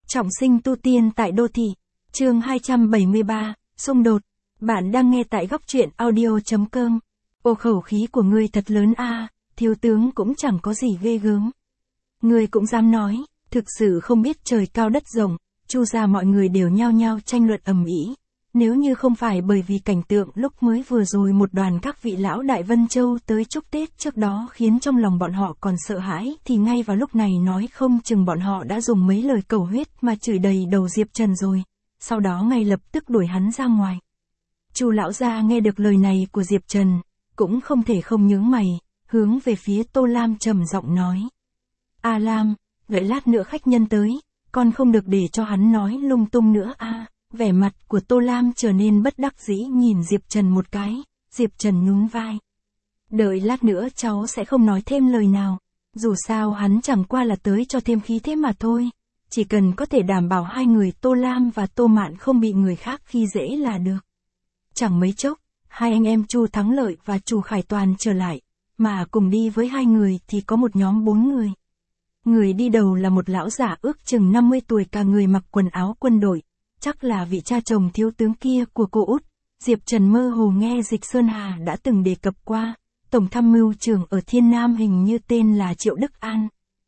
Trọng sinh tu tiên tại đô thị. Chương 273, xung đột. Bạn đang nghe tại góc truyện audio.com. Ô, khẩu khí của ngươi thật lớn a, thiếu tướng cũng chẳng có gì ghê gớm. Ngươi cũng dám nói, thực sự không biết trời cao đất rộng. Chu gia mọi người đều nhao nhao tranh luận ầm ĩ. Nếu như không phải bởi vì cảnh tượng lúc mới vừa rồi một đoàn các vị lão Đại Vân Châu tới chúc Tết trước đó khiến trong lòng bọn họ còn sợ hãi, thì ngay vào lúc này nói không chừng bọn họ đã dùng mấy lời cầu huyết mà chửi đầy đầu Diệp Trần rồi, sau đó ngay lập tức đuổi hắn ra ngoài. Chu lão gia nghe được lời này của Diệp Trần, cũng không thể không nhướng mày, hướng về phía Tô Lam trầm giọng nói: "A Lam, đợi lát nữa khách nhân tới, con không được để cho hắn nói lung tung nữa a." Vẻ mặt của Tô Lam trở nên bất đắc dĩ nhìn Diệp Trần một cái. Diệp Trần nhún vai: "Đợi lát nữa cháu sẽ không nói thêm lời nào. Dù sao hắn chẳng qua là tới cho thêm khí thế mà thôi. Chỉ cần có thể đảm bảo hai người Tô Lam và Tô Mạn không bị người khác khi dễ là được." Chẳng mấy chốc, hai anh em Chu Thắng Lợi và Chu Khải Toàn trở lại, mà cùng đi với hai người thì có một nhóm 4 người. Người đi đầu là một lão giả ước chừng 50 tuổi, cả người mặc quần áo quân đội. Chắc là vị cha chồng thiếu tướng kia của cô út. Diệp Trần mơ hồ nghe Dịch Sơn Hà đã từng đề cập qua, tổng tham mưu trưởng ở Thiên Nam hình như tên là Triệu Đức An.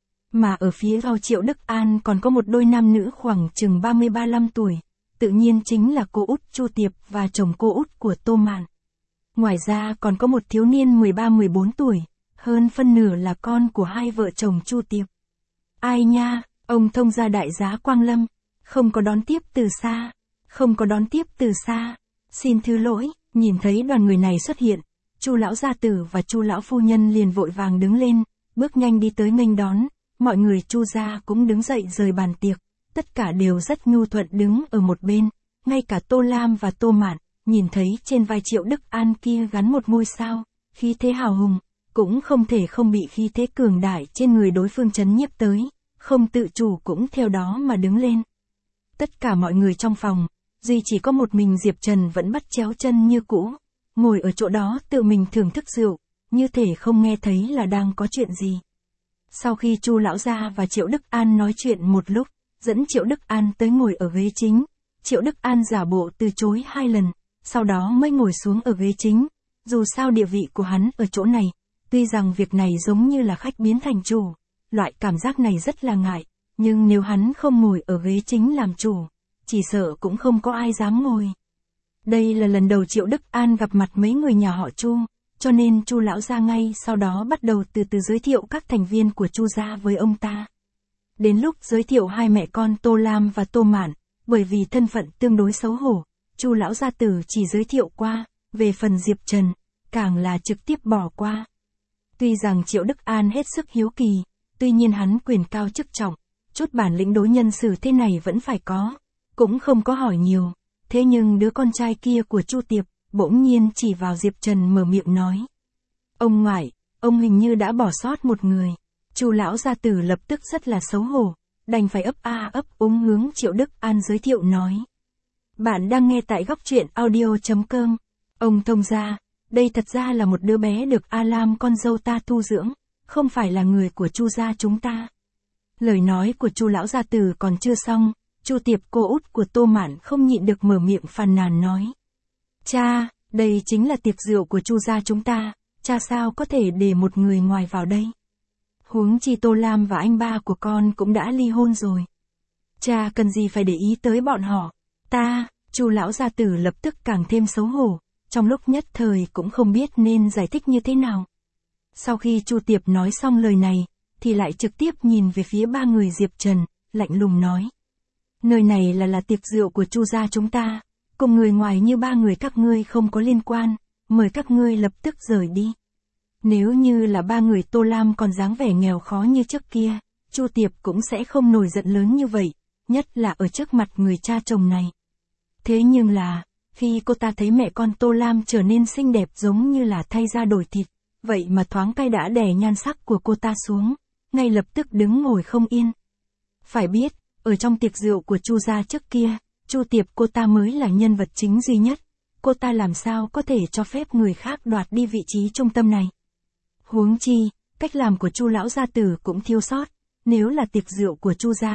Mà ở phía sau Triệu Đức An còn có một đôi nam nữ khoảng chừng 30-35 tuổi, tự nhiên chính là cô út Chu Tiệp và chồng cô út của Tô Mạn. Ngoài ra còn có một thiếu niên 13-14 tuổi, hơn phân nửa là con của hai vợ chồng Chu Tiệp. Ai nha, ông thông gia đại giá Quang Lâm. Không có đón tiếp từ xa, không có đón tiếp từ xa. Xin thứ lỗi. Nhìn thấy đoàn người này xuất hiện, Chu lão gia tử và Chu lão phu nhân liền vội vàng đứng lên, bước nhanh đi tới nghênh đón. Mọi người Chu gia cũng đứng dậy rời bàn tiệc, tất cả đều rất nhu thuận đứng ở một bên. Ngay cả Tô Lam và Tô Mạn, nhìn thấy trên vai Triệu Đức An kia gắn một ngôi sao, khí thế hào hùng, cũng không thể không bị khí thế cường đại trên người đối phương chấn nhiếp tới, không tự chủ cũng theo đó mà đứng lên. Tất cả mọi người trong phòng, duy chỉ có một mình Diệp Trần vẫn bắt chéo chân như cũ, ngồi ở chỗ đó tự mình thưởng thức rượu, như thể không nghe thấy là đang có chuyện gì. Sau khi Chu lão gia và Triệu Đức An nói chuyện một lúc, dẫn Triệu Đức An tới ngồi ở ghế chính. Triệu Đức An giả bộ từ chối 2 lần, sau đó mới ngồi xuống ở ghế chính. Dù sao địa vị của hắn ở chỗ này, tuy rằng việc này giống như là khách biến thành chủ, loại cảm giác này rất là ngại. Nhưng nếu hắn không ngồi ở ghế chính làm chủ, chỉ sợ cũng không có ai dám ngồi. Đây là lần đầu Triệu Đức An gặp mặt mấy người nhà họ Chu, cho nên Chu lão gia ngay sau đó bắt đầu từ từ giới thiệu các thành viên của Chu gia với ông ta. Đến lúc giới thiệu hai mẹ con Tô Lam và Tô Mạn, bởi vì thân phận tương đối xấu hổ, Chu lão gia tử chỉ giới thiệu qua, về phần Diệp Trần, càng là trực tiếp bỏ qua. Tuy rằng Triệu Đức An hết sức hiếu kỳ, tuy nhiên hắn quyền cao chức trọng, chút bản lĩnh đối nhân xử thế này vẫn phải có, cũng không có hỏi nhiều. Thế nhưng đứa con trai kia của Chu Tiệp, bỗng nhiên chỉ vào Diệp Trần mở miệng nói: "Ông ngoại, ông hình như đã bỏ sót một người." Chu lão gia tử lập tức rất là xấu hổ, đành phải ấp a ấp úng hướng Triệu Đức An giới thiệu nói: "Bạn đang nghe tại góc truyện audio.com. Ông thông gia, đây thật ra là một đứa bé được A Lam con dâu ta thu dưỡng, không phải là người của Chu gia chúng ta." Lời nói của Chu lão gia tử còn chưa xong, Chu Tiệp cô út của Tô Mạn không nhịn được mở miệng phàn nàn nói: "Cha, đây chính là tiệc rượu của Chu gia chúng ta, cha sao có thể để một người ngoài vào đây? Huống chi Tô Lam và anh ba của con cũng đã ly hôn rồi. Cha cần gì phải để ý tới bọn họ?" Chu lão gia tử lập tức càng thêm xấu hổ, trong lúc nhất thời cũng không biết nên giải thích như thế nào. Sau khi Chu Tiệp nói xong lời này, thì lại trực tiếp nhìn về phía ba người Diệp Trần, lạnh lùng nói: "Nơi này là tiệc rượu của Chu gia chúng ta, cùng người ngoài như ba người các ngươi không có liên quan, mời các ngươi lập tức rời đi." Nếu như là ba người Tô Lam còn dáng vẻ nghèo khó như trước kia, Chu Tiệp cũng sẽ không nổi giận lớn như vậy, nhất là ở trước mặt người cha chồng này. Thế nhưng là, khi cô ta thấy mẹ con Tô Lam trở nên xinh đẹp giống như là thay da đổi thịt, vậy mà thoáng cái đã đè nhan sắc của cô ta xuống, ngay lập tức đứng ngồi không yên. Phải biết, ở trong tiệc rượu của Chu gia trước kia, Chu Tiệp cô ta mới là nhân vật chính duy nhất, cô ta làm sao có thể cho phép người khác đoạt đi vị trí trung tâm này. Huống chi, cách làm của Chu lão gia tử cũng thiếu sót, nếu là tiệc rượu của Chu gia,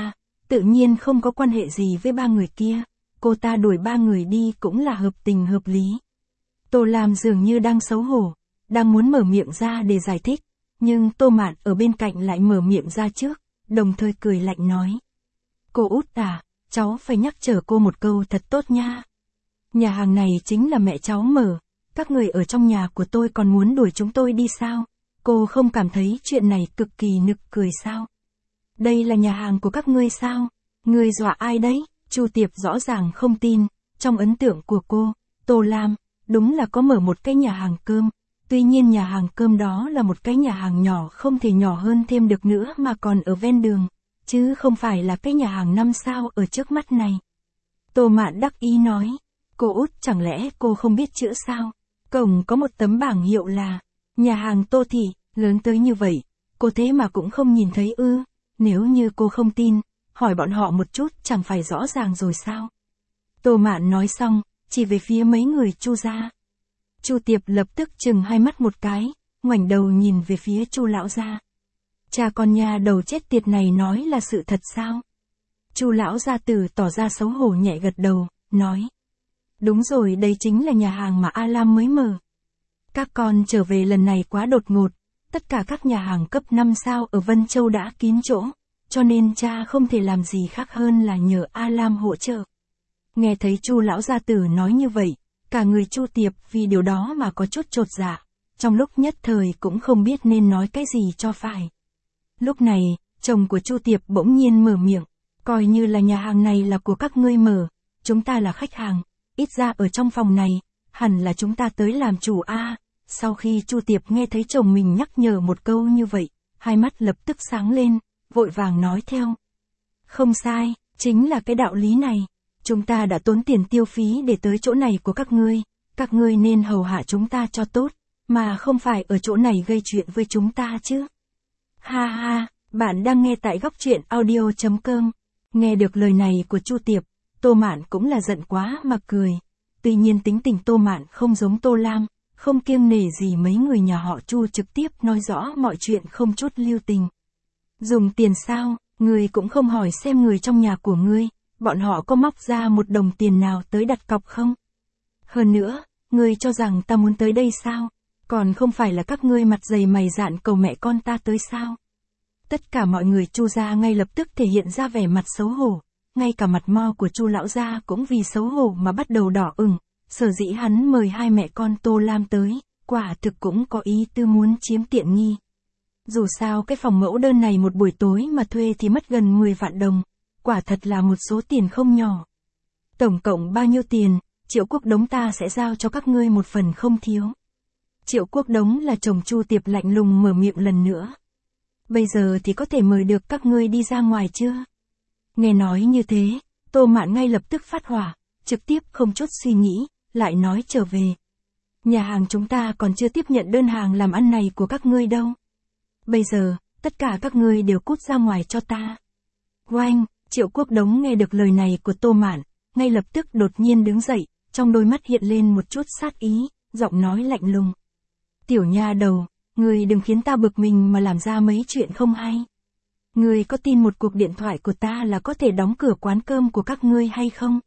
tự nhiên không có quan hệ gì với ba người kia, cô ta đuổi ba người đi cũng là hợp tình hợp lý. Tô Lam dường như đang xấu hổ, đang muốn mở miệng ra để giải thích, nhưng Tô Mạn ở bên cạnh lại mở miệng ra trước, đồng thời cười lạnh nói. Cô út à, cháu phải nhắc nhở cô một câu thật tốt nha. Nhà hàng này chính là mẹ cháu mở, các người ở trong nhà của tôi còn muốn đuổi chúng tôi đi sao? Cô không cảm thấy chuyện này cực kỳ nực cười sao? Đây là nhà hàng của các ngươi sao? Ngươi dọa ai đấy? Chu Tiệp rõ ràng không tin, trong ấn tượng của cô, Tô Lam, đúng là có mở một cái nhà hàng cơm. Tuy nhiên nhà hàng cơm đó là một cái nhà hàng nhỏ không thể nhỏ hơn thêm được nữa mà còn ở ven đường, chứ không phải là cái nhà hàng 5 sao ở trước mắt này. Tô Mạn đắc ý nói, cô út chẳng lẽ cô không biết chữ sao? Cổng có một tấm bảng hiệu là, nhà hàng Tô Thị, lớn tới như vậy, cô thế mà cũng không nhìn thấy ư? Nếu như cô không tin, hỏi bọn họ một chút chẳng phải rõ ràng rồi sao? Tô Mạn nói xong, chỉ về phía mấy người Chu gia. Chu Tiệp lập tức chừng hai mắt một cái, ngoảnh đầu nhìn về phía Chu lão gia. Cha con nhà đầu chết tiệt này nói là sự thật sao? Chu lão gia tử tỏ ra xấu hổ nhẹ gật đầu, nói. Đúng rồi, đây chính là nhà hàng mà A Lam mới mở. Các con trở về lần này quá đột ngột, tất cả các nhà hàng cấp 5 sao ở Vân Châu đã kín chỗ, cho nên cha không thể làm gì khác hơn là nhờ A Lam hỗ trợ. Nghe thấy Chu lão gia tử nói như vậy, cả người Chu Tiệp vì điều đó mà có chút chột dạ, trong lúc nhất thời cũng không biết nên nói cái gì cho phải. Lúc này, chồng của Chu Tiệp bỗng nhiên mở miệng, coi như là nhà hàng này là của các ngươi mở, chúng ta là khách hàng, ít ra ở trong phòng này, hẳn là chúng ta tới làm chủ a. Sau khi Chu Tiệp nghe thấy chồng mình nhắc nhở một câu như vậy, hai mắt lập tức sáng lên, vội vàng nói theo. Không sai, chính là cái đạo lý này. Chúng ta đã tốn tiền tiêu phí để tới chỗ này của các ngươi nên hầu hạ chúng ta cho tốt, mà không phải ở chỗ này gây chuyện với chúng ta chứ. Ha ha, bạn đang nghe tại góc truyện audio.com. Nghe được lời này của Chu Tiệp, Tô Mạn cũng là giận quá mà cười. Tuy nhiên tính tình Tô Mạn không giống Tô Lam, không kiêng nể gì mấy người nhà họ Chu, trực tiếp nói rõ mọi chuyện không chút lưu tình. Dùng tiền sao, ngươi cũng không hỏi xem người trong nhà của ngươi, bọn họ có móc ra một đồng tiền nào tới đặt cọc không? Hơn nữa, ngươi cho rằng ta muốn tới đây sao? Còn không phải là các ngươi mặt dày mày dạn cầu mẹ con ta tới sao? Tất cả mọi người Chu gia ngay lập tức thể hiện ra vẻ mặt xấu hổ, ngay cả mặt mo của Chu lão gia cũng vì xấu hổ mà bắt đầu đỏ ửng. Sở dĩ hắn mời hai mẹ con Tô Lam tới, quả thực cũng có ý tư muốn chiếm tiện nghi. Dù sao cái phòng mẫu đơn này một buổi tối mà thuê thì mất gần 10 vạn đồng, quả thật là một số tiền không nhỏ. Tổng cộng bao nhiêu tiền, Triệu Quốc Đống ta sẽ giao cho các ngươi một phần không thiếu. Triệu Quốc Đống là chồng Chu Tiệp lạnh lùng mở miệng lần nữa. Bây giờ thì có thể mời được các ngươi đi ra ngoài chưa? Nghe nói như thế, Tô Mạn ngay lập tức phát hỏa, trực tiếp không chút suy nghĩ, lại nói trở về. Nhà hàng chúng ta còn chưa tiếp nhận đơn hàng làm ăn này của các ngươi đâu. Bây giờ, tất cả các ngươi đều cút ra ngoài cho ta. Oanh, Triệu Quốc Đống nghe được lời này của Tô Mạn, ngay lập tức đột nhiên đứng dậy, trong đôi mắt hiện lên một chút sát ý, giọng nói lạnh lùng. Tiểu nha đầu, ngươi đừng khiến ta bực mình mà làm ra mấy chuyện không hay. Ngươi có tin một cuộc điện thoại của ta là có thể đóng cửa quán cơm của các ngươi hay không?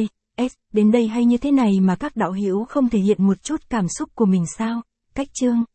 Đến đây hay như thế này mà các đạo hữu không thể hiện một chút cảm xúc của mình sao? Cách chương